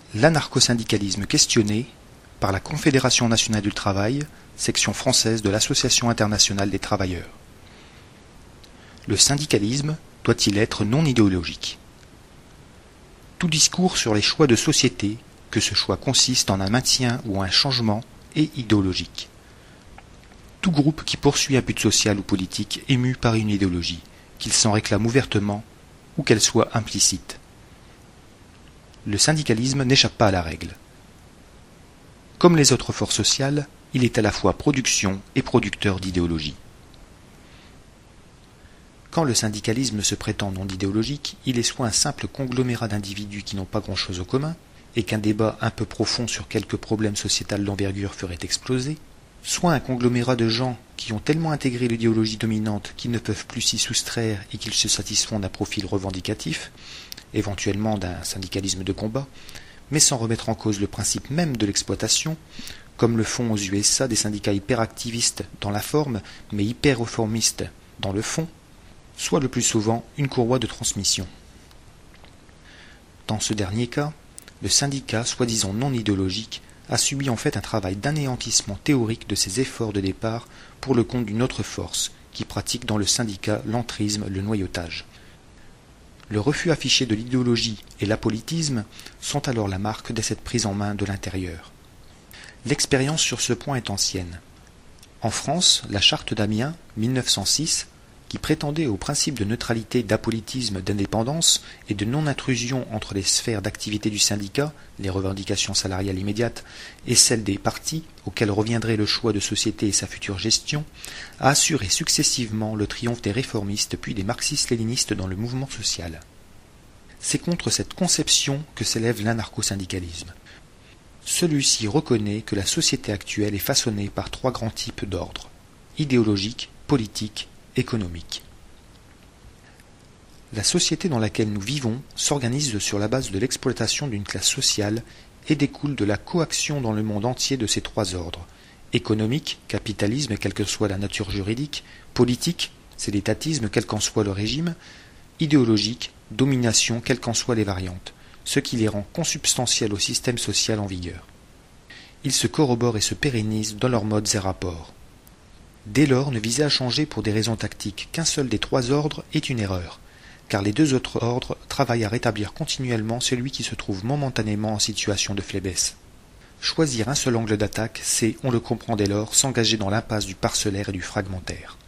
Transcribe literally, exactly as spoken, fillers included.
L'anarcho-syndicalisme questionné par la Confédération nationale du travail, section française de l'Association internationale des travailleurs. Le syndicalisme doit-il être non idéologique? Tout discours sur les choix de société, que ce choix consiste en un maintien ou un changement, est idéologique. Tout groupe qui poursuit un but social ou politique est mu par une idéologie, qu'il s'en réclame ouvertement ou qu'elle soit implicite. Le syndicalisme n'échappe pas à la règle. Comme les autres forces sociales, il est à la fois production et producteur d'idéologie. Quand le syndicalisme se prétend non idéologique, il est soit un simple conglomérat d'individus qui n'ont pas grand-chose en commun, et qu'un débat un peu profond sur quelques problèmes sociétals d'envergure ferait exploser, soit un conglomérat de gens qui ont tellement intégré l'idéologie dominante qu'ils ne peuvent plus s'y soustraire et qu'ils se satisfont d'un profil revendicatif, éventuellement d'un syndicalisme de combat, mais sans remettre en cause le principe même de l'exploitation, comme le font aux U S A des syndicats hyperactivistes dans la forme, mais hyper-réformistes dans le fond, soit le plus souvent une courroie de transmission. Dans ce dernier cas, le syndicat, soi-disant non idéologique, a subi en fait un travail d'anéantissement théorique de ses efforts de départ pour le compte d'une autre force, qui pratique dans le syndicat l'entrisme, le noyautage. Le refus affiché de l'idéologie et l'apolitisme sont alors la marque de cette prise en main de l'intérieur. L'expérience sur ce point est ancienne. En France, la charte d'Amiens, mille neuf cent six, qui prétendait au principe de neutralité, d'apolitisme, d'indépendance et de non-intrusion entre les sphères d'activité du syndicat, les revendications salariales immédiates, et celles des partis, auxquels reviendrait le choix de société et sa future gestion, a assuré successivement le triomphe des réformistes puis des marxistes-léninistes dans le mouvement social. C'est contre cette conception que s'élève l'anarcho-syndicalisme. Celui-ci reconnaît que la société actuelle est façonnée par trois grands types d'ordres: idéologique, politique, économique. La société dans laquelle nous vivons s'organise sur la base de l'exploitation d'une classe sociale et découle de la coaction dans le monde entier de ces trois ordres: économique, capitalisme, quelle que soit la nature juridique; politique, c'est l'étatisme, quel qu'en soit le régime; idéologique, domination, quelles qu'en soient les variantes, ce qui les rend consubstantiels au système social en vigueur. Ils se corroborent et se pérennisent dans leurs modes et rapports. Dès lors, ne viser à changer pour des raisons tactiques qu'un seul des trois ordres est une erreur, car les deux autres ordres travaillent à rétablir continuellement celui qui se trouve momentanément en situation de faiblesse. Choisir un seul angle d'attaque, c'est, on le comprend dès lors, s'engager dans l'impasse du parcellaire et du fragmentaire.